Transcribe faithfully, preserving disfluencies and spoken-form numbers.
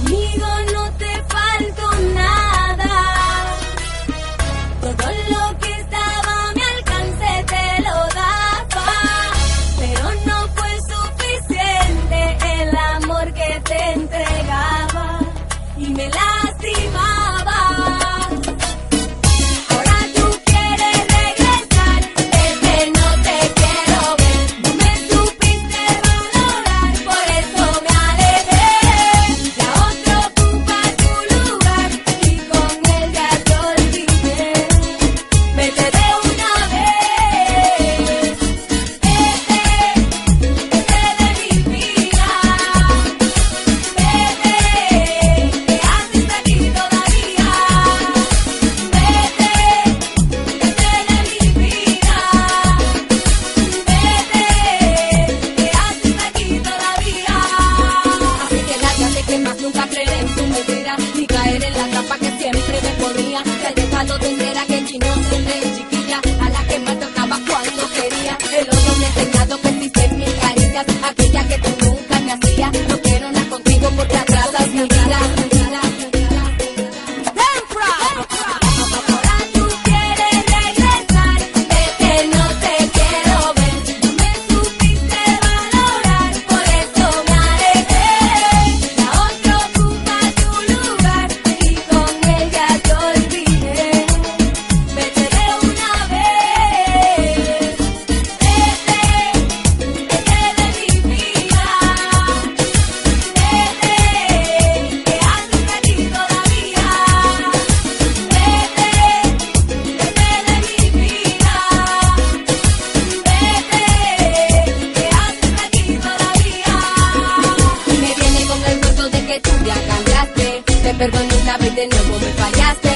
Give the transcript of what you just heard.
Conmigo no te faltó nada. Todo lo que estaba a mi alcance te lo daba, pero no fue suficiente el amor que te entregaba y me lastimaba. Ahora tú quieres regresar, bebé, no te quiero ver. No me supiste valorar, por eso me alejé. Ya otro ocupa tu lugar y con él ya te olvidé. Vete de una vez, vete, vete de mi vida. Vete, ¿qué haces aquí todavía? Vete, vete de mi vida. Vete, ¿qué haces aquí todavía? Así que lárgate, que más nunca creeré en tu mentira, ni caer en la trampa que siempre me ponía. Que al dejarlo te entera que el inocente chiquilla a la que me tocaba cuando quería. El odio me ha enseñado que existen mil caricias, aquella que tú nunca me hacías. No quiero nada contigo porque atrasas mi vida. Ahora tú quieres regresar, vete, no te quiero ver. No me supiste valorar, por eso me alejé. Ya otro ocupa tu lugar y con él ya te olvidé. Vete de una vez, vete, vete de mi vida. Vete, ¿qué haces aquí todavía? Vete, vete de mi vida. Vete, ¿qué haces aquí todavía? Y me viene con el cuento de que tú ya cambiaste. Te perdoné una vez, de nuevo me fallaste.